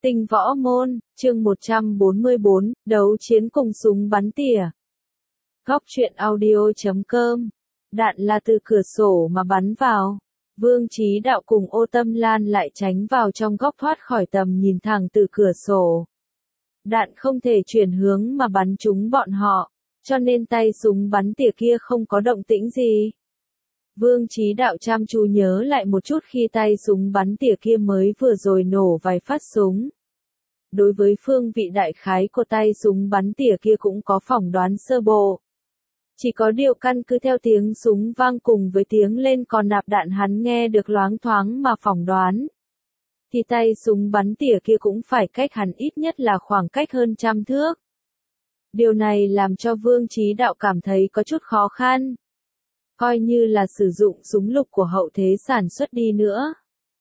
Tinh võ môn, chương 144, đấu chiến cùng súng bắn tỉa. Góc truyện audio.com. Đạn là từ cửa sổ mà bắn vào. Vương Chí Đạo cùng Ô Tâm Lan lại tránh vào trong góc thoát khỏi tầm nhìn thẳng từ cửa sổ. Đạn không thể chuyển hướng mà bắn trúng bọn họ, cho nên tay súng bắn tỉa kia không có động tĩnh gì. Vương Chí Đạo chăm chú nhớ lại một chút khi tay súng bắn tỉa kia mới vừa rồi nổ vài phát súng. Đối với phương vị đại khái của tay súng bắn tỉa kia cũng có phỏng đoán sơ bộ. Chỉ có điều căn cứ theo tiếng súng vang cùng với tiếng lên còn nạp đạn hắn nghe được loáng thoáng mà phỏng đoán. Thì tay súng bắn tỉa kia cũng phải cách hắn ít nhất là khoảng cách hơn 100 thước. Điều này làm cho Vương Chí Đạo cảm thấy có chút khó khăn. Coi như là sử dụng súng lục của hậu thế sản xuất đi nữa.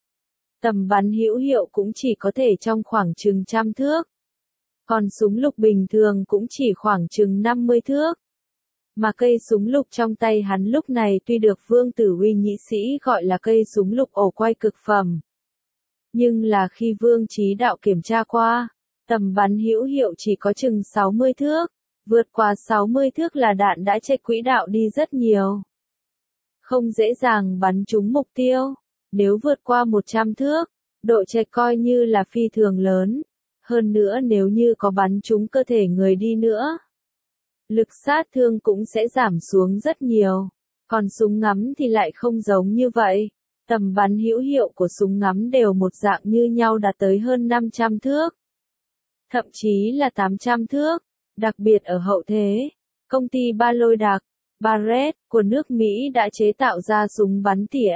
Tầm bắn hữu hiệu cũng chỉ có thể trong khoảng chừng 100 thước. Còn súng lục bình thường cũng chỉ khoảng chừng 50 thước. Mà cây súng lục trong tay hắn lúc này tuy được Vương Tử Uy nhị sĩ gọi là cây súng lục ổ quay cực phẩm. Nhưng là khi Vương Chí Đạo kiểm tra qua, tầm bắn hữu hiệu chỉ có chừng 60 thước. Vượt qua 60 thước là đạn đã chệch quỹ đạo đi rất nhiều. Không dễ dàng bắn trúng mục tiêu. Nếu vượt qua 100 thước, độ chệch coi như là phi thường lớn. Hơn nữa nếu như có bắn trúng cơ thể người đi nữa, lực sát thương cũng sẽ giảm xuống rất nhiều. Còn súng ngắm thì lại không giống như vậy. Tầm bắn hữu hiệu của súng ngắm đều một dạng như nhau đạt tới hơn 500 thước. Thậm chí là 800 thước. Đặc biệt ở hậu thế, công ty Ballard, Barrett của nước Mỹ đã chế tạo ra súng bắn tỉa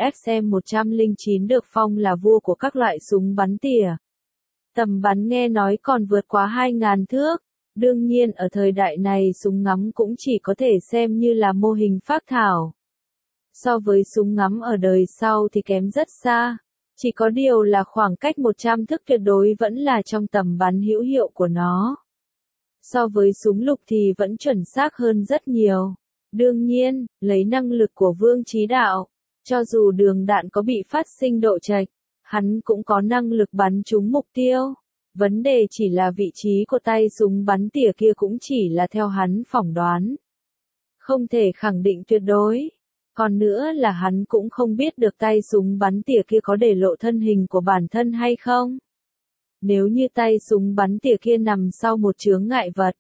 XM109 được phong là vua của các loại súng bắn tỉa. Tầm bắn nghe nói còn vượt quá 2.000 thước. Đương nhiên ở thời đại này súng ngắm cũng chỉ có thể xem như là mô hình phác thảo. So với súng ngắm ở đời sau thì kém rất xa. Chỉ có điều là khoảng cách 100 thước tuyệt đối vẫn là trong tầm bắn hữu hiệu của nó. So với súng lục thì vẫn chuẩn xác hơn rất nhiều. Đương nhiên, lấy năng lực của Vương Chí Đạo, cho dù đường đạn có bị phát sinh độ chệch, hắn cũng có năng lực bắn trúng mục tiêu. Vấn đề chỉ là vị trí của tay súng bắn tỉa kia cũng chỉ là theo hắn phỏng đoán. Không thể khẳng định tuyệt đối. Còn nữa là hắn cũng không biết được tay súng bắn tỉa kia có để lộ thân hình của bản thân hay không. Nếu như tay súng bắn tỉa kia nằm sau một chướng ngại vật,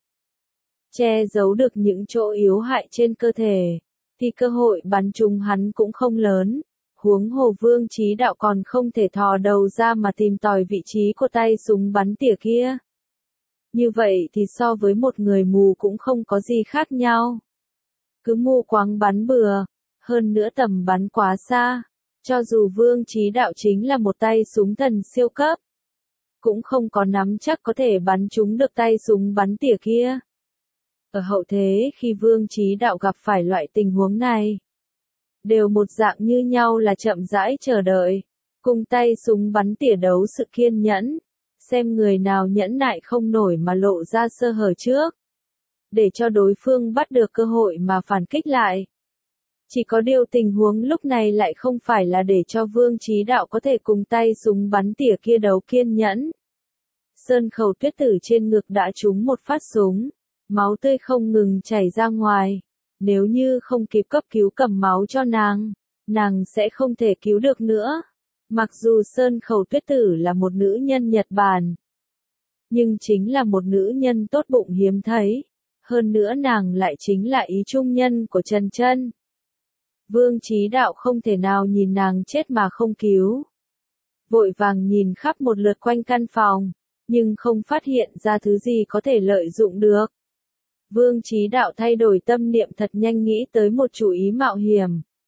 che giấu được những chỗ yếu hại trên cơ thể, thì cơ hội bắn trúng hắn cũng không lớn. Huống hồ Vương Chí Đạo còn không thể thò đầu ra mà tìm tòi vị trí của tay súng bắn tỉa kia. Như vậy thì so với một người mù cũng không có gì khác nhau. Cứ mù quáng bắn bừa, hơn nữa tầm bắn quá xa. Cho dù Vương Chí Đạo chính là một tay súng thần siêu cấp, cũng không có nắm chắc có thể bắn trúng được tay súng bắn tỉa kia. Ở hậu thế khi Vương Chí Đạo gặp phải loại tình huống này, đều một dạng như nhau là chậm rãi chờ đợi, cùng tay súng bắn tỉa đấu sự kiên nhẫn, xem người nào nhẫn nại không nổi mà lộ ra sơ hở trước, để cho đối phương bắt được cơ hội mà phản kích lại. Chỉ có điều tình huống lúc này lại không phải là để cho Vương Chí Đạo có thể cùng tay súng bắn tỉa kia đấu kiên nhẫn. Sơn Khẩu Tuyết Tử trên ngực đã trúng một phát súng, máu tươi không ngừng chảy ra ngoài. Nếu như không kịp cấp cứu cầm máu cho nàng sẽ không thể cứu được nữa. Mặc dù Sơn Khẩu Tuyết Tử là một nữ nhân Nhật Bản, nhưng chính là một nữ nhân tốt bụng hiếm thấy. Hơn nữa nàng lại chính là ý trung nhân của Trần Chân. Vương Chí Đạo không thể nào nhìn nàng chết mà không cứu. Vội vàng nhìn khắp một lượt quanh căn phòng, nhưng không phát hiện ra thứ gì có thể lợi dụng được. Vương Chí Đạo thay đổi tâm niệm thật nhanh nghĩ tới một chủ ý mạo hiểm.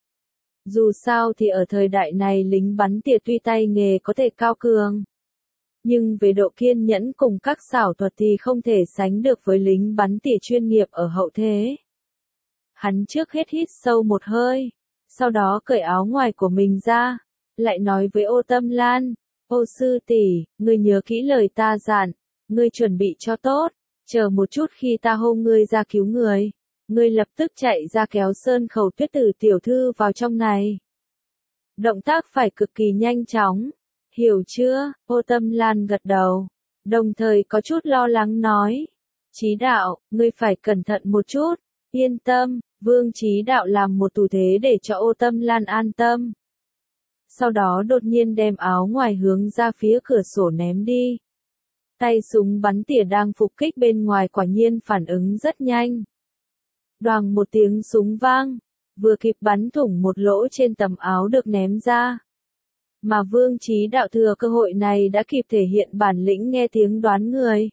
Dù sao thì ở thời đại này lính bắn tỉa tuy tay nghề có thể cao cường, nhưng về độ kiên nhẫn cùng các xảo thuật thì không thể sánh được với lính bắn tỉa chuyên nghiệp ở hậu thế. Hắn trước hết hít sâu một hơi, sau đó cởi áo ngoài của mình ra, lại nói với Ô Tâm Lan, Ô sư tỷ, ngươi nhớ kỹ lời ta dặn, ngươi chuẩn bị cho tốt, chờ một chút khi ta hô ngươi ra cứu người, ngươi lập tức chạy ra kéo Sơn Khẩu Tuyết Tử tiểu thư vào trong này. Động tác phải cực kỳ nhanh chóng, hiểu chưa? Ô Tâm Lan gật đầu. Đồng thời có chút lo lắng nói. Chí đạo, ngươi phải cẩn thận một chút. Yên tâm, Vương Chí Đạo làm một thủ thế để cho Ô Tâm Lan an tâm. Sau đó đột nhiên đem áo ngoài hướng ra phía cửa sổ ném đi. Tay súng bắn tỉa đang phục kích bên ngoài quả nhiên phản ứng rất nhanh. Đoàng một tiếng súng vang, vừa kịp bắn thủng một lỗ trên tấm áo được ném ra. Mà Vương Chí Đạo thừa cơ hội này đã kịp thể hiện bản lĩnh nghe tiếng đoán người.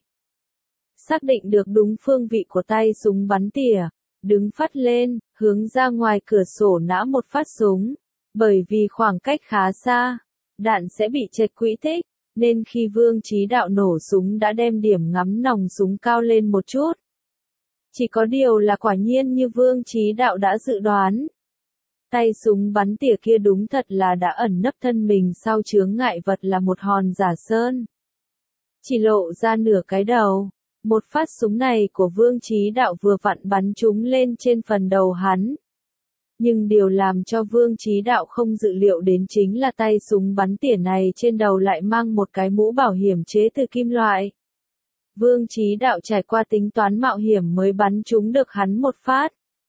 Xác định được đúng phương vị của tay súng bắn tỉa, đứng phắt lên, hướng ra ngoài cửa sổ nã một phát súng. Bởi vì khoảng cách khá xa, đạn sẽ bị chệch quỹ tích, nên khi Vương Chí Đạo nổ súng đã đem điểm ngắm nòng súng cao lên một chút. Chỉ có điều là quả nhiên như Vương Chí Đạo đã dự đoán. Tay súng bắn tỉa kia đúng thật là đã ẩn nấp thân mình sau chướng ngại vật là một hòn giả sơn. Chỉ lộ ra nửa cái đầu. Một phát súng này của Vương Chí Đạo vừa vặn bắn trúng lên trên phần đầu hắn. Nhưng điều làm cho Vương Chí Đạo không dự liệu đến chính là tay súng bắn tỉa này trên đầu lại mang một cái mũ bảo hiểm chế từ kim loại. Vương Chí Đạo trải qua tính toán mạo hiểm mới bắn trúng được hắn một phát.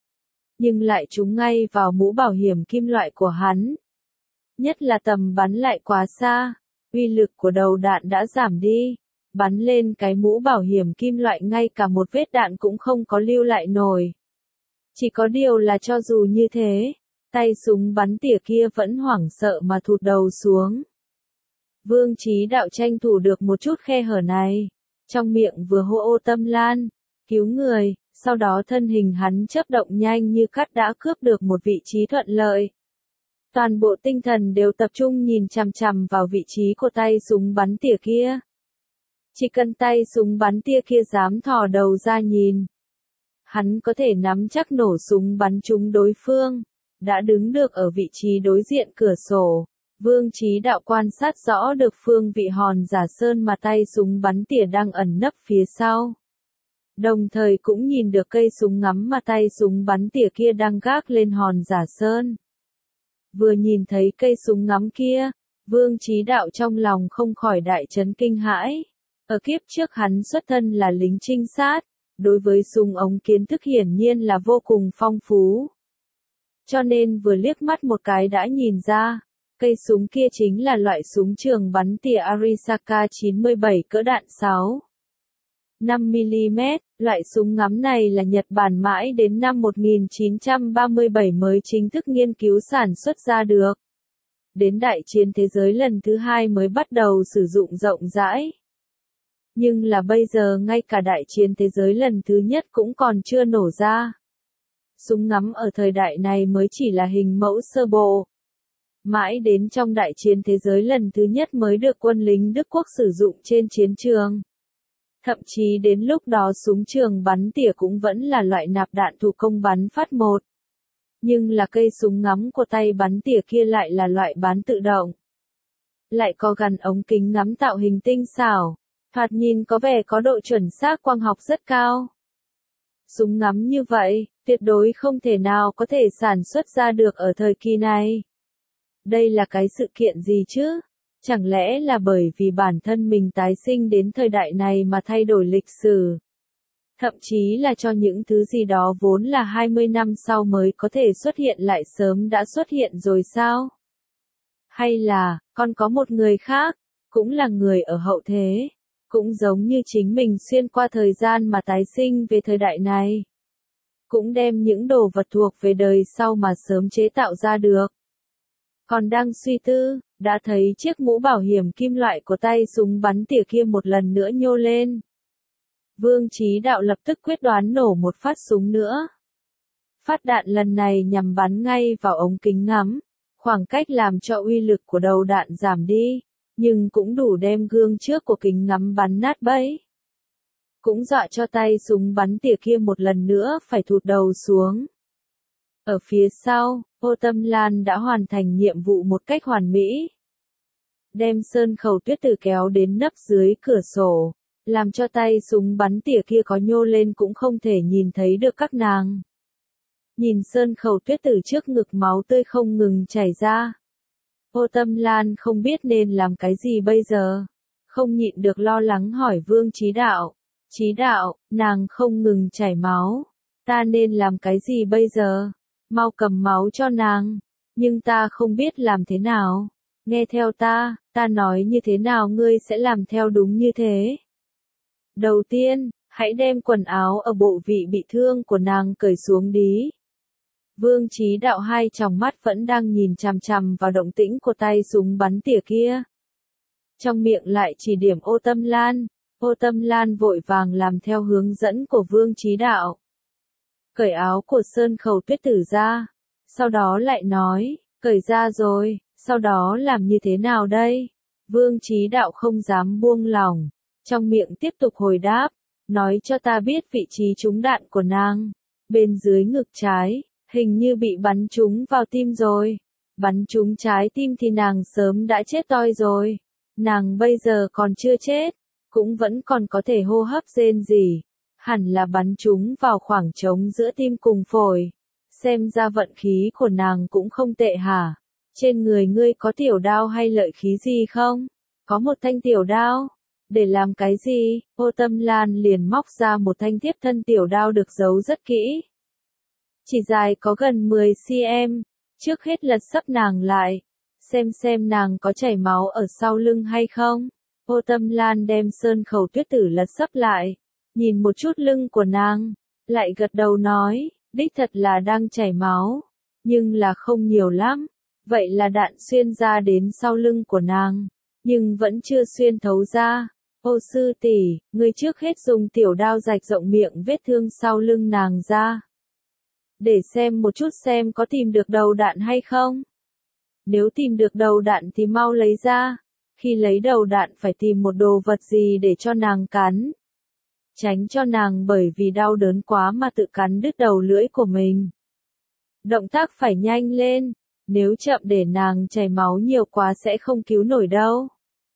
Nhưng lại trúng ngay vào mũ bảo hiểm kim loại của hắn. Nhất là tầm bắn lại quá xa, uy lực của đầu đạn đã giảm đi. Bắn lên cái mũ bảo hiểm kim loại ngay cả một vết đạn cũng không có lưu lại nổi. Chỉ có điều là cho dù như thế, tay súng bắn tỉa kia vẫn hoảng sợ mà thụt đầu xuống. Vương Chí Đạo tranh thủ được một chút khe hở này, trong miệng vừa hô Ô Tâm Lan, cứu người, sau đó thân hình hắn chớp động nhanh như cắt đã cướp được một vị trí thuận lợi. Toàn bộ tinh thần đều tập trung nhìn chằm chằm vào vị trí của tay súng bắn tỉa kia. Chỉ cần tay súng bắn tỉa kia dám thò đầu ra nhìn, hắn có thể nắm chắc nổ súng bắn trúng đối phương. Đã đứng được ở vị trí đối diện cửa sổ, Vương Chí Đạo quan sát rõ được phương vị hòn giả sơn mà tay súng bắn tỉa đang ẩn nấp phía sau. Đồng thời cũng nhìn được cây súng ngắm mà tay súng bắn tỉa kia đang gác lên hòn giả sơn. Vừa nhìn thấy cây súng ngắm kia, Vương Chí Đạo trong lòng không khỏi đại chấn kinh hãi. Ở kiếp trước hắn xuất thân là lính trinh sát, đối với súng ống kiến thức hiển nhiên là vô cùng phong phú. Cho nên vừa liếc mắt một cái đã nhìn ra, cây súng kia chính là loại súng trường bắn tỉa Arisaka 97 cỡ đạn 6.5mm, loại súng ngắm này là Nhật Bản mãi đến năm 1937 mới chính thức nghiên cứu sản xuất ra được. Đến Đại chiến thế giới lần thứ 2 mới bắt đầu sử dụng rộng rãi. Nhưng là bây giờ ngay cả Đại chiến thế giới lần thứ nhất cũng còn chưa nổ ra. Súng ngắm ở thời đại này mới chỉ là hình mẫu sơ bộ. Mãi đến trong Đại chiến thế giới lần thứ nhất mới được quân lính Đức Quốc sử dụng trên chiến trường. Thậm chí đến lúc đó súng trường bắn tỉa cũng vẫn là loại nạp đạn thủ công bắn phát một. Nhưng là cây súng ngắm của tay bắn tỉa kia lại là loại bán tự động. Lại có gắn ống kính ngắm tạo hình tinh xảo, thoạt nhìn có vẻ có độ chuẩn xác quang học rất cao. Súng ngắm như vậy, tuyệt đối không thể nào có thể sản xuất ra được ở thời kỳ này. Đây là cái sự kiện gì chứ? Chẳng lẽ là bởi vì bản thân mình tái sinh đến thời đại này mà thay đổi lịch sử? Thậm chí là cho những thứ gì đó vốn là 20 năm sau mới có thể xuất hiện lại sớm đã xuất hiện rồi sao? Hay là, còn có một người khác, cũng là người ở hậu thế, cũng giống như chính mình xuyên qua thời gian mà tái sinh về thời đại này. Cũng đem những đồ vật thuộc về đời sau mà sớm chế tạo ra được. Còn đang suy tư, đã thấy chiếc mũ bảo hiểm kim loại của tay súng bắn tỉa kia một lần nữa nhô lên. Vương Chí Đạo lập tức quyết đoán nổ một phát súng nữa. Phát đạn lần này nhằm bắn ngay vào ống kính ngắm, khoảng cách làm cho uy lực của đầu đạn giảm đi, nhưng cũng đủ đem gương trước của kính ngắm bắn nát bấy. Cũng dọa cho tay súng bắn tỉa kia một lần nữa phải thụt đầu xuống. Ở phía sau, Ô Tâm Lan đã hoàn thành nhiệm vụ một cách hoàn mỹ. Đem sơn khẩu tuyết tử kéo đến nấp dưới cửa sổ, làm cho tay súng bắn tỉa kia có nhô lên cũng không thể nhìn thấy được các nàng. Nhìn sơn khẩu tuyết tử trước ngực máu tươi không ngừng chảy ra. Ô Tâm Lan không biết nên làm cái gì bây giờ. không nhịn được lo lắng hỏi Vương Chí Đạo. Chí Đạo, nàng không ngừng chảy máu. Ta nên làm cái gì bây giờ? Mau cầm máu cho nàng. Nhưng ta không biết làm thế nào. Nghe theo ta nói như thế nào ngươi sẽ làm theo đúng như thế. Đầu tiên, hãy đem quần áo ở bộ vị bị thương của nàng cởi xuống đi. Vương Chí Đạo hai tròng mắt vẫn đang nhìn chằm chằm vào động tĩnh của tay súng bắn tỉa kia. Trong miệng lại chỉ điểm Ô Tâm Lan. Ô Tâm Lan vội vàng làm theo hướng dẫn của Vương Chí Đạo. Cởi áo của Sơn Khẩu Tuyết Tử ra. Sau đó lại nói, cởi ra rồi, sau đó làm như thế nào đây? Vương Chí Đạo không dám buông lỏng. Trong miệng tiếp tục hồi đáp, nói cho ta biết vị trí trúng đạn của nàng. Bên dưới ngực trái, hình như bị bắn trúng vào tim rồi. Bắn trúng trái tim thì nàng sớm đã chết toi rồi. Nàng bây giờ còn chưa chết, cũng vẫn còn có thể hô hấp rên rỉ. Hẳn là bắn trúng vào khoảng trống giữa tim cùng phổi. Xem ra vận khí của nàng cũng không tệ hả? Trên người ngươi có tiểu đao hay lợi khí gì không? Có một thanh tiểu đao. Để làm cái gì? Ô Tâm Lan liền móc ra một thanh thiếp thân tiểu đao được giấu rất kỹ. Chỉ dài có gần 10 cm. Trước hết lật sấp nàng lại. Xem nàng có chảy máu ở sau lưng hay không. Ô Tâm Lan đem Sơn Khẩu Tuyết Tử lật sấp lại. Nhìn một chút lưng của nàng. Lại gật đầu nói, đích thật là đang chảy máu. Nhưng là không nhiều lắm. Vậy là đạn xuyên ra đến sau lưng của nàng. Nhưng vẫn chưa xuyên thấu ra. Ô sư tỷ, ngươi trước hết dùng tiểu đao rạch rộng miệng vết thương sau lưng nàng ra. Để xem một chút xem có tìm được đầu đạn hay không. Nếu tìm được đầu đạn thì mau lấy ra. Khi lấy đầu đạn phải tìm một đồ vật gì để cho nàng cắn. Tránh cho nàng bởi vì đau đớn quá mà tự cắn đứt đầu lưỡi của mình. Động tác phải nhanh lên. Nếu chậm để nàng chảy máu nhiều quá sẽ không cứu nổi đâu.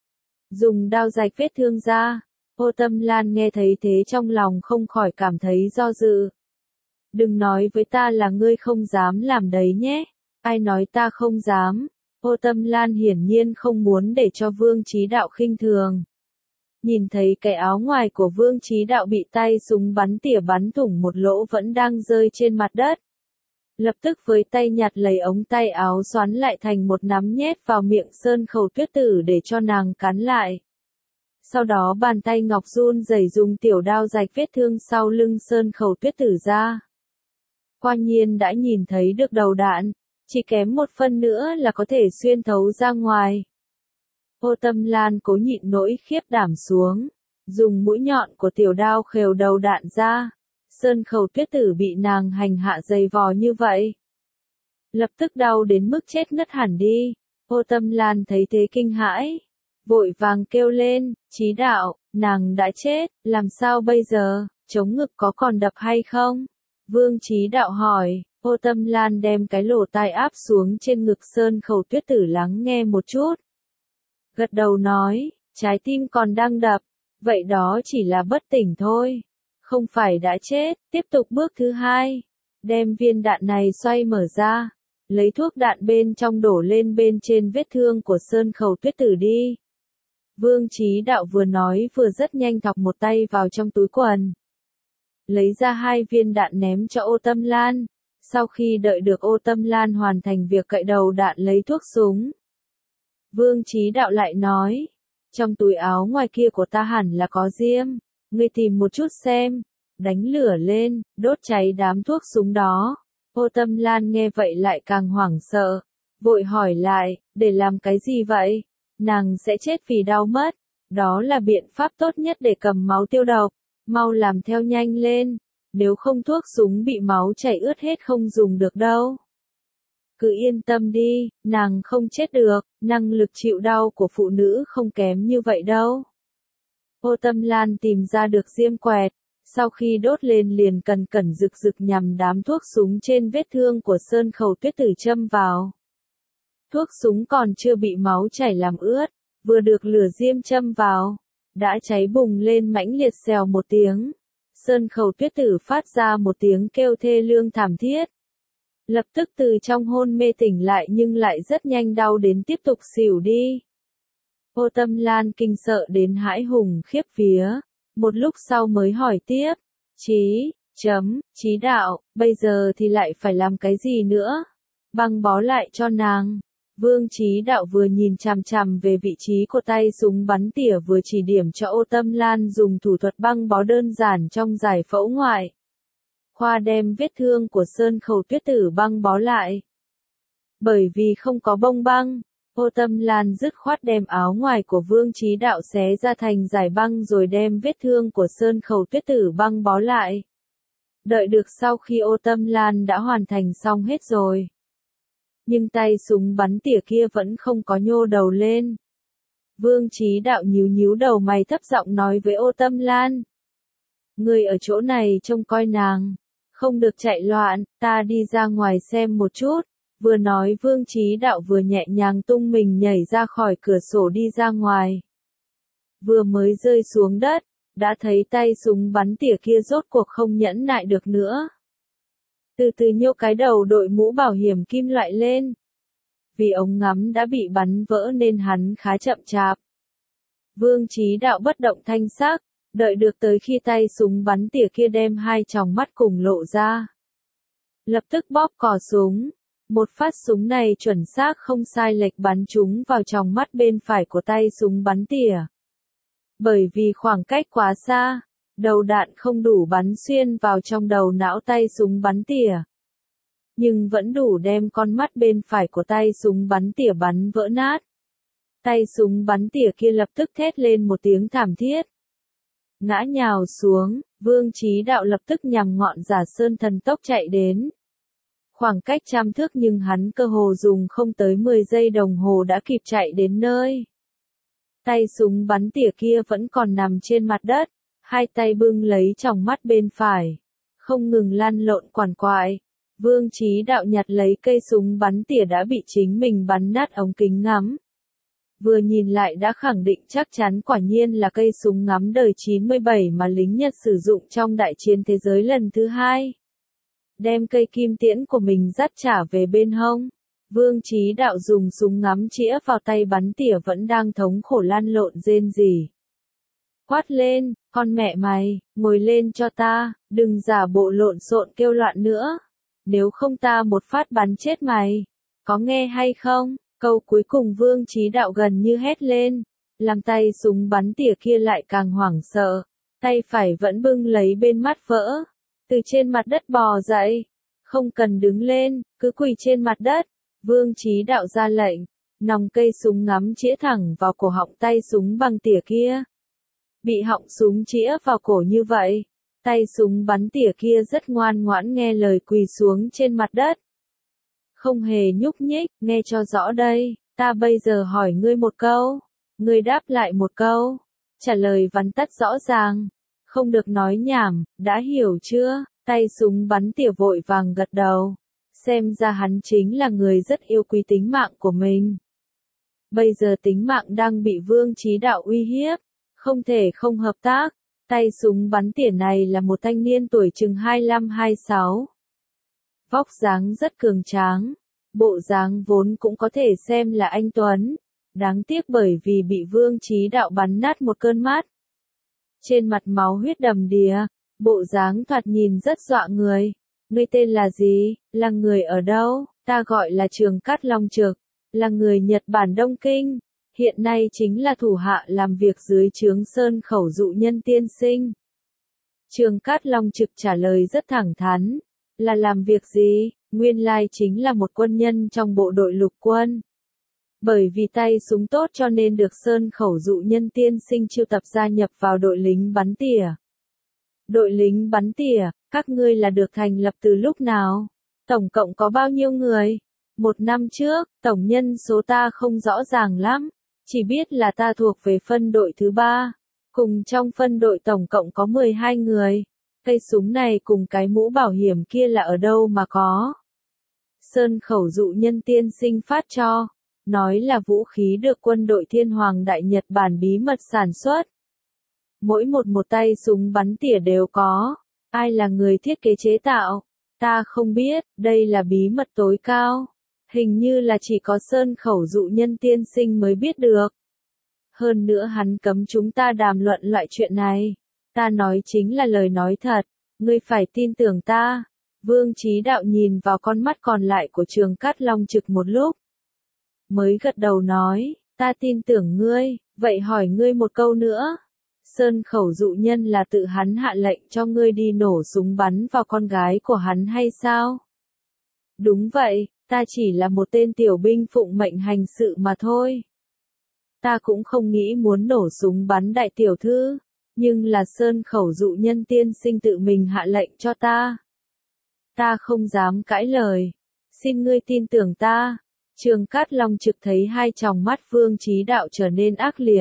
Dùng đao rạch vết thương ra. Ô Tâm Lan nghe thấy thế trong lòng không khỏi cảm thấy do dự. Đừng nói với ta là ngươi không dám làm đấy nhé. Ai nói ta không dám. Ô Tâm Lan hiển nhiên không muốn để cho Vương Chí Đạo khinh thường. Nhìn thấy cái áo ngoài của Vương Chí Đạo bị tay súng bắn tỉa bắn thủng một lỗ vẫn đang rơi trên mặt đất. Lập tức với tay nhặt lấy ống tay áo xoắn lại thành một nắm nhét vào miệng Sơn Khẩu Tuyết Tử để cho nàng cắn lại. Sau đó bàn tay ngọc run rẩy dùng tiểu đao rạch vết thương sau lưng Sơn Khẩu Tuyết Tử ra. Quả nhiên đã nhìn thấy được đầu đạn, chỉ kém một phân nữa là có thể xuyên thấu ra ngoài. Ô Tâm Lan cố nhịn nỗi khiếp đảm xuống, dùng mũi nhọn của tiểu đao khều đầu đạn ra. Sơn Khẩu Tuyết Tử bị nàng hành hạ dày vò như vậy. Lập tức đau đến mức chết ngất hẳn đi. Ô Tâm Lan thấy thế kinh hãi. Vội vàng kêu lên, Chí Đạo, nàng đã chết, làm sao bây giờ, chống ngực có còn đập hay không? Vương Chí Đạo hỏi. Ô Tâm Lan đem cái lỗ tai áp xuống trên ngực Sơn Khẩu Tuyết Tử lắng nghe một chút. Gật đầu nói, trái tim còn đang đập, vậy đó chỉ là bất tỉnh thôi. Không phải đã chết. Tiếp tục bước thứ hai. Đem viên đạn này xoay mở ra. Lấy thuốc đạn bên trong đổ lên bên trên vết thương của Sơn Khẩu Tuyết Tử đi. Vương Chí Đạo vừa nói vừa rất nhanh thọc một tay vào trong túi quần. Lấy ra 2 viên đạn ném cho Ô Tâm Lan. Sau khi đợi được Ô Tâm Lan hoàn thành việc cậy đầu đạn lấy thuốc súng. Vương Chí Đạo lại nói. Trong túi áo ngoài kia của ta hẳn là có diêm. Ngươi tìm một chút xem. Đánh lửa lên, đốt cháy đám thuốc súng đó. Ô Tâm Lan nghe vậy lại càng hoảng sợ. Vội hỏi lại, để làm cái gì vậy? Nàng sẽ chết vì đau mất. Đó là biện pháp tốt nhất để cầm máu tiêu độc. Mau làm theo nhanh lên. Nếu không thuốc súng bị máu chảy ướt hết không dùng được đâu. Cứ yên tâm đi, nàng không chết được. Năng lực chịu đau của phụ nữ không kém như vậy đâu. Ô Tâm Lan tìm ra được diêm quẹt. Sau khi đốt lên liền cần cẩn rực rực nhằm đám thuốc súng trên vết thương của Sơn Khẩu Tuyết Tử châm vào. Thuốc súng còn chưa bị máu chảy làm ướt, vừa được lửa diêm châm vào, đã cháy bùng lên mãnh liệt xèo một tiếng. Sơn Khẩu Tuyết Tử phát ra một tiếng kêu thê lương thảm thiết. Lập tức từ trong hôn mê tỉnh lại nhưng lại rất nhanh đau đến tiếp tục xỉu đi. Ô Tâm Lan kinh sợ đến hãi hùng khiếp vía, một lúc sau mới hỏi tiếp, Chí đạo, bây giờ thì lại phải làm cái gì nữa? Băng bó lại cho nàng. Vương Chí đạo vừa nhìn chằm chằm về vị trí của tay súng bắn tỉa vừa chỉ điểm cho Ô Tâm Lan dùng thủ thuật băng bó đơn giản trong giải phẫu ngoại khoa đem vết thương của Sơn Khẩu Tuyết Tử băng bó lại. Bởi vì không có bông băng, Ô Tâm Lan dứt khoát đem áo ngoài của Vương Chí đạo xé ra thành giải băng rồi đem vết thương của Sơn Khẩu Tuyết Tử băng bó lại. Đợi được sau khi Ô Tâm Lan đã hoàn thành xong hết rồi, nhưng tay súng bắn tỉa kia vẫn không có nhô đầu lên. Vương Chí đạo nhíu nhíu đầu mày thấp giọng nói với Ô Tâm Lan. Người ở chỗ này trông coi nàng, không được chạy loạn, ta đi ra ngoài xem một chút. Vừa nói Vương Chí đạo vừa nhẹ nhàng tung mình nhảy ra khỏi cửa sổ đi ra ngoài. Vừa mới rơi xuống đất, đã thấy tay súng bắn tỉa kia rốt cuộc không nhẫn nại được nữa. Từ từ nhô cái đầu đội mũ bảo hiểm kim loại lên. Vì ống ngắm đã bị bắn vỡ nên hắn khá chậm chạp. Vương Chí đạo bất động thanh sắc, đợi được tới khi tay súng bắn tỉa kia đem hai tròng mắt cùng lộ ra. Lập tức bóp cò súng. Một phát súng này chuẩn xác không sai lệch bắn trúng vào tròng mắt bên phải của tay súng bắn tỉa. Bởi vì khoảng cách quá xa, đầu đạn không đủ bắn xuyên vào trong đầu não tay súng bắn tỉa. Nhưng vẫn đủ đem con mắt bên phải của tay súng bắn tỉa bắn vỡ nát. Tay súng bắn tỉa kia lập tức thét lên một tiếng thảm thiết. Ngã nhào xuống, Vương Chí đạo lập tức nhằm ngọn Giả Sơn thần tốc chạy đến. Khoảng cách 100 thước nhưng hắn cơ hồ dùng không tới 10 giây đồng hồ đã kịp chạy đến nơi. Tay súng bắn tỉa kia vẫn còn nằm trên mặt đất, hai tay bưng lấy tròng mắt bên phải, không ngừng lăn lộn quằn quại. Vương Chí đạo nhặt lấy cây súng bắn tỉa đã bị chính mình bắn nát ống kính ngắm. Vừa nhìn lại đã khẳng định chắc chắn quả nhiên là cây súng ngắm đời 97 mà lính Nhật sử dụng trong đại chiến thế giới lần thứ 2. Đem cây kim tiễn của mình dắt trả về bên hông. Vương Chí đạo dùng súng ngắm chĩa vào tay bắn tỉa vẫn đang thống khổ lăn lộn rên rỉ. Quát lên, con mẹ mày, ngồi lên cho ta, đừng giả bộ lộn xộn kêu loạn nữa. Nếu không ta một phát bắn chết mày. Có nghe hay không? Câu cuối cùng Vương Chí đạo gần như hét lên, làm tay súng bắn tỉa kia lại càng hoảng sợ. Tay phải vẫn bưng lấy bên mắt vỡ. Từ trên mặt đất bò dậy. Không cần đứng lên, cứ quỳ trên mặt đất. Vương Chí đạo ra lệnh. Nòng cây súng ngắm chĩa thẳng vào cổ họng tay súng bằng tỉa kia. Bị họng súng chĩa vào cổ như vậy. Tay súng bắn tỉa kia rất ngoan ngoãn nghe lời quỳ xuống trên mặt đất. Không hề nhúc nhích, nghe cho rõ đây, ta bây giờ hỏi ngươi một câu. Ngươi đáp lại một câu. Trả lời vắn tắt rõ ràng. Không được nói nhảm, đã hiểu chưa? Tay súng bắn tỉa vội vàng gật đầu. Xem ra hắn chính là người rất yêu quý tính mạng của mình. Bây giờ tính mạng đang bị Vương Chí đạo uy hiếp. Không thể không hợp tác. Tay súng bắn tỉa này là một thanh niên tuổi chừng 25-26. Vóc dáng rất cường tráng. Bộ dáng vốn cũng có thể xem là anh tuấn. Đáng tiếc bởi vì bị Vương Chí đạo bắn nát một cơn mắt. Trên mặt máu huyết đầm đìa, bộ dáng thoạt nhìn rất dọa người. Ngươi tên là gì, là người ở đâu? Ta gọi là Trường Cát Long Trực, là người Nhật Bản Đông Kinh. Hiện nay chính là thủ hạ làm việc dưới trướng Sơn Khẩu Dụ Nhân tiên sinh. Trường Cát Long Trực trả lời rất thẳng thắn. Là làm việc gì? Nguyên lai chính là một quân nhân trong bộ đội lục quân. Bởi vì tay súng tốt cho nên được Sơn Khẩu Dụ Nhân tiên sinh chiêu tập gia nhập vào đội lính bắn tỉa. Đội lính bắn tỉa, các ngươi là được thành lập từ lúc nào? Tổng cộng có bao nhiêu người? 1 năm trước, tổng nhân số ta không rõ ràng lắm. Chỉ biết là ta thuộc về phân đội thứ 3. Cùng trong phân đội tổng cộng có 12 người. Cây súng này cùng cái mũ bảo hiểm kia là ở đâu mà có? Sơn Khẩu Dụ Nhân tiên sinh phát cho. Nói là vũ khí được quân đội Thiên Hoàng Đại Nhật Bản bí mật sản xuất. Mỗi một tay súng bắn tỉa đều có. Ai là người thiết kế chế tạo? Ta không biết, đây là bí mật tối cao. Hình như là chỉ có Sơn Khẩu Dụ Nhân tiên sinh mới biết được. Hơn nữa hắn cấm chúng ta đàm luận loại chuyện này. Ta nói chính là lời nói thật, ngươi phải tin tưởng ta. Vương Chí Đạo nhìn vào con mắt còn lại của Trường Cát Long Trực một lúc. Mới gật đầu nói, ta tin tưởng ngươi, vậy hỏi ngươi một câu nữa. Sơn Khẩu dụ nhân là tự hắn hạ lệnh cho ngươi đi nổ súng bắn vào con gái của hắn hay sao? Đúng vậy, ta chỉ là một tên tiểu binh phụng mệnh hành sự mà thôi. Ta cũng không nghĩ muốn nổ súng bắn đại tiểu thư, nhưng là Sơn Khẩu dụ nhân tiên sinh tự mình hạ lệnh cho ta. Ta không dám cãi lời, xin ngươi tin tưởng ta. Trường Cát Long Trực thấy hai tròng mắt Vương Chí Đạo trở nên ác liệt.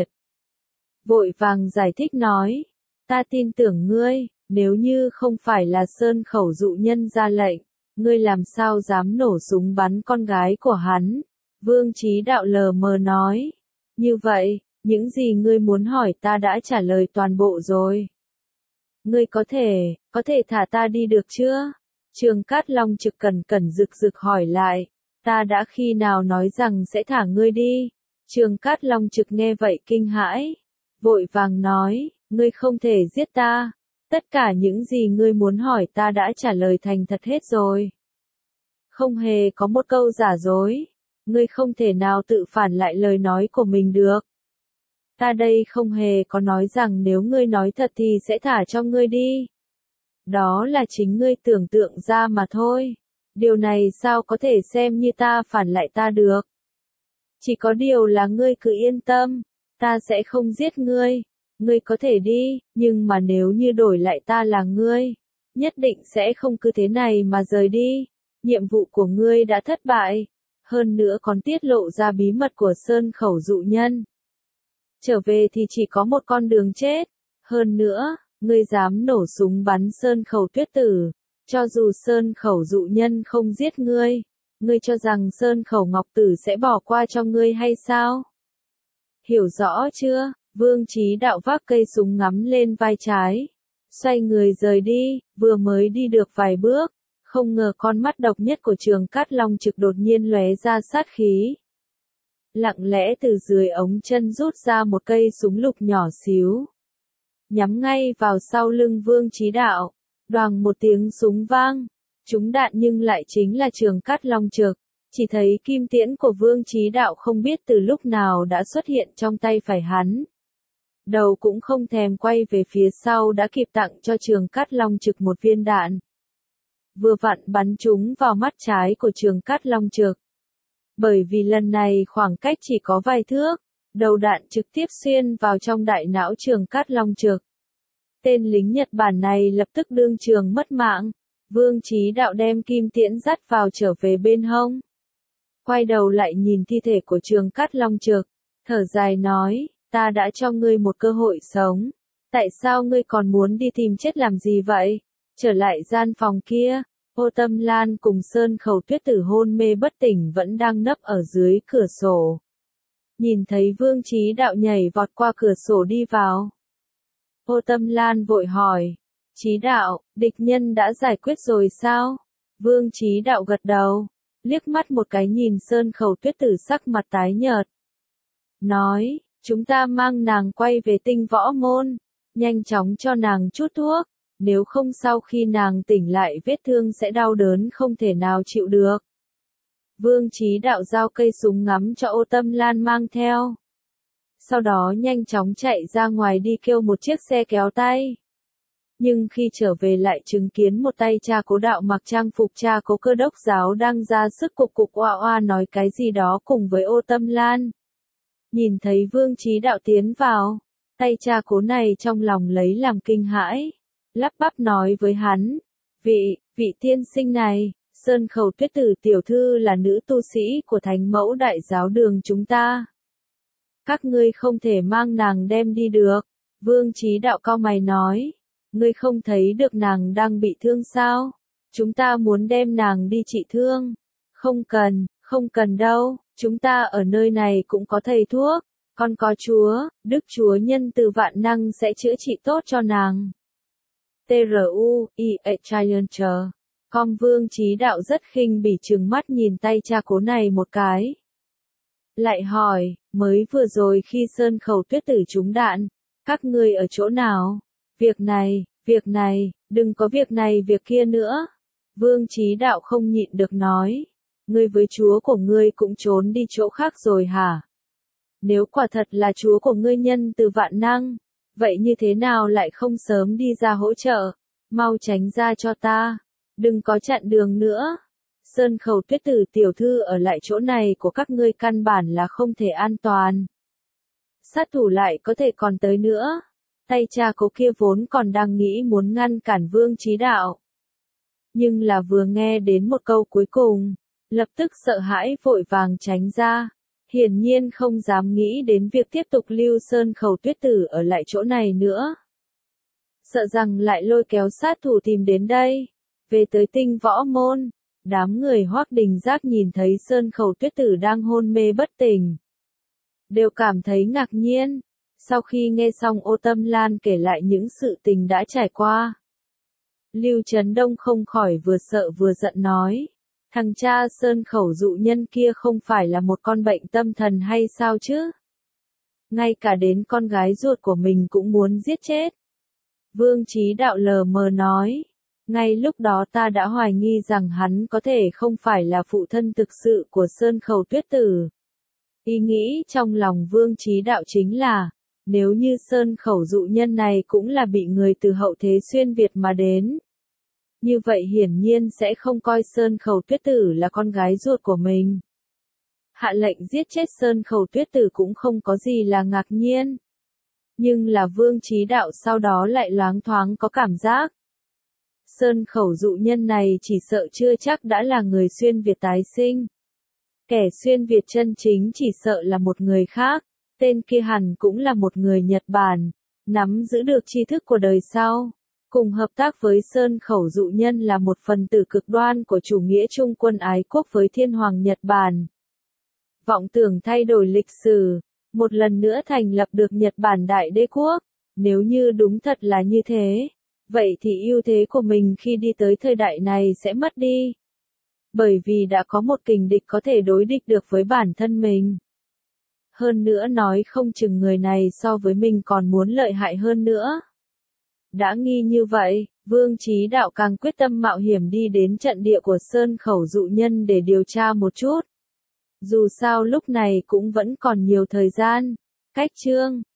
Vội vàng giải thích nói, ta tin tưởng ngươi, nếu như không phải là Sơn Khẩu dụ nhân ra lệnh, ngươi làm sao dám nổ súng bắn con gái của hắn. Vương Chí Đạo lờ mờ nói, như vậy, những gì ngươi muốn hỏi ta đã trả lời toàn bộ rồi. Ngươi có thể thả ta đi được chưa? Trường Cát Long Trực cẩn cẩn rực rực hỏi lại, ta đã khi nào nói rằng sẽ thả ngươi đi? Trường Cát Long Trực nghe vậy kinh hãi, vội vàng nói, ngươi không thể giết ta, tất cả những gì ngươi muốn hỏi ta đã trả lời thành thật hết rồi. Không hề có một câu giả dối, ngươi không thể nào tự phản lại lời nói của mình được. Ta đây không hề có nói rằng nếu ngươi nói thật thì sẽ thả cho ngươi đi. Đó là chính ngươi tưởng tượng ra mà thôi. Điều này sao có thể xem như ta phản lại ta được. Chỉ có điều là ngươi cứ yên tâm, ta sẽ không giết ngươi. Ngươi có thể đi, nhưng mà nếu như đổi lại ta là ngươi, nhất định sẽ không cứ thế này mà rời đi. Nhiệm vụ của ngươi đã thất bại, hơn nữa còn tiết lộ ra bí mật của Sơn Khẩu dụ nhân. Trở về thì chỉ có một con đường chết. Hơn nữa, ngươi dám nổ súng bắn Sơn Khẩu Tuyết Tử, cho dù Sơn Khẩu dụ nhân không giết ngươi, ngươi cho rằng Sơn Khẩu Ngọc Tử sẽ bỏ qua cho ngươi hay sao? Hiểu rõ chưa? Vương Chí Đạo vác cây súng ngắm lên vai trái, xoay người rời đi, vừa mới đi được vài bước, không ngờ con mắt độc nhất của Trường Cát Long Trực đột nhiên lóe ra sát khí. Lặng lẽ từ dưới ống chân rút ra một cây súng lục nhỏ xíu, nhắm ngay vào sau lưng Vương Chí Đạo, đoàng một tiếng súng vang, trúng đạn nhưng lại chính là Trường Cát Long Trực. Chỉ thấy kim tiễn của Vương Chí Đạo không biết từ lúc nào đã xuất hiện trong tay phải hắn. Đầu cũng không thèm quay về phía sau đã kịp tặng cho Trường Cát Long Trực một viên đạn. Vừa vặn bắn trúng vào mắt trái của Trường Cát Long Trực. Bởi vì lần này khoảng cách chỉ có vài thước, đầu đạn trực tiếp xuyên vào trong đại não Trường Cát Long Trực. Tên lính Nhật Bản này lập tức đương trường mất mạng. Vương Chí Đạo đem kim tiễn dắt vào trở về bên hông. Quay đầu lại nhìn thi thể của Trường Cát Long Trực, thở dài nói, ta đã cho ngươi một cơ hội sống. Tại sao ngươi còn muốn đi tìm chết làm gì vậy? Trở lại gian phòng kia, Ô Tâm Lan cùng Sơn Khẩu Tuyết Tử hôn mê bất tỉnh vẫn đang nấp ở dưới cửa sổ. Nhìn thấy Vương Chí Đạo nhảy vọt qua cửa sổ đi vào. Ô Tâm Lan vội hỏi, Chí Đạo, địch nhân đã giải quyết rồi sao? Vương Chí Đạo gật đầu, liếc mắt một cái nhìn Sơn Khẩu Tuyết Tử sắc mặt tái nhợt. Nói, chúng ta mang nàng quay về Tinh Võ Môn, nhanh chóng cho nàng chút thuốc, nếu không sau khi nàng tỉnh lại vết thương sẽ đau đớn không thể nào chịu được. Vương Chí Đạo giao cây súng ngắm cho Ô Tâm Lan mang theo. Sau đó nhanh chóng chạy ra ngoài đi kêu một chiếc xe kéo tay. Nhưng khi trở về lại chứng kiến một tay cha Cố Đạo mặc trang phục cha Cố Cơ Đốc giáo đang ra sức cục cục oa oa nói cái gì đó cùng với Ô Tâm Lan. Nhìn thấy Vương Chí Đạo tiến vào, tay cha Cố này trong lòng lấy làm kinh hãi, lắp bắp nói với hắn, vị tiên sinh này, Sơn Khẩu Tuyết Tử tiểu thư là nữ tu sĩ của Thánh Mẫu Đại Giáo đường chúng ta. Các ngươi không thể mang nàng đem đi được. Vương Chí Đạo cau mày nói, ngươi không thấy được nàng đang bị thương sao? Chúng ta muốn đem nàng đi trị thương. Không cần đâu, chúng ta ở nơi này cũng có thầy thuốc, còn có Chúa, Đức Chúa nhân từ vạn năng sẽ chữa trị tốt cho nàng. Vương Chí Đạo rất khinh bỉ trừng mắt nhìn tay cha Cố này một cái. Lại hỏi, mới vừa rồi khi Sơn Khẩu Tuyết Tử trúng đạn, các ngươi ở chỗ nào? Việc này, đừng có việc này việc kia nữa. Vương Chí Đạo không nhịn được nói, ngươi với chúa của ngươi cũng trốn đi chỗ khác rồi hả? Nếu quả thật là chúa của ngươi nhân từ vạn năng, vậy như thế nào lại không sớm đi ra hỗ trợ? Mau tránh ra cho ta, đừng có chặn đường nữa. Sơn Khẩu Tuyết Tử tiểu thư ở lại chỗ này của các ngươi căn bản là không thể an toàn. Sát thủ lại có thể còn tới nữa. Tay cha cố kia vốn còn đang nghĩ muốn ngăn cản Vương Chí Đạo. Nhưng là vừa nghe đến một câu cuối cùng, lập tức sợ hãi vội vàng tránh ra. Hiển nhiên không dám nghĩ đến việc tiếp tục lưu Sơn Khẩu Tuyết Tử ở lại chỗ này nữa. Sợ rằng lại lôi kéo sát thủ tìm đến đây. Về tới Tinh Võ Môn, đám người Hoắc Đình Giác nhìn thấy Sơn Khẩu Tuyết Tử đang hôn mê bất tỉnh, đều cảm thấy ngạc nhiên. Sau khi nghe xong Ô Tâm Lan kể lại những sự tình đã trải qua, Lưu Trấn Đông không khỏi vừa sợ vừa giận nói, thằng cha Sơn Khẩu dụ nhân kia không phải là một con bệnh tâm thần hay sao chứ? Ngay cả đến con gái ruột của mình cũng muốn giết chết. Vương Chí Đạo lờ mờ nói, ngay lúc đó ta đã hoài nghi rằng hắn có thể không phải là phụ thân thực sự của Sơn Khẩu Tuyết Tử. Ý nghĩ trong lòng Vương Chí Đạo chính là, nếu như Sơn Khẩu dụ nhân này cũng là bị người từ hậu thế xuyên Việt mà đến, như vậy hiển nhiên sẽ không coi Sơn Khẩu Tuyết Tử là con gái ruột của mình. Hạ lệnh giết chết Sơn Khẩu Tuyết Tử cũng không có gì là ngạc nhiên. Nhưng là Vương Chí Đạo sau đó lại loáng thoáng có cảm giác, Sơn Khẩu dụ nhân này chỉ sợ chưa chắc đã là người xuyên Việt tái sinh. Kẻ xuyên Việt chân chính chỉ sợ là một người khác, tên kia hẳn cũng là một người Nhật Bản, nắm giữ được tri thức của đời sau. Cùng hợp tác với Sơn Khẩu dụ nhân là một phần tử cực đoan của chủ nghĩa trung quân ái quốc với thiên hoàng Nhật Bản. Vọng tưởng thay đổi lịch sử, một lần nữa thành lập được Nhật Bản Đại Đế Quốc. Nếu như đúng thật là như thế, vậy thì ưu thế của mình khi đi tới thời đại này sẽ mất đi. Bởi vì đã có một kình địch có thể đối địch được với bản thân mình. Hơn nữa nói không chừng người này so với mình còn muốn lợi hại hơn nữa. Đã nghi như vậy, Vương Chí Đạo càng quyết tâm mạo hiểm đi đến trận địa của Sơn Khẩu dụ nhân để điều tra một chút. Dù sao lúc này cũng vẫn còn nhiều thời gian. Cách chương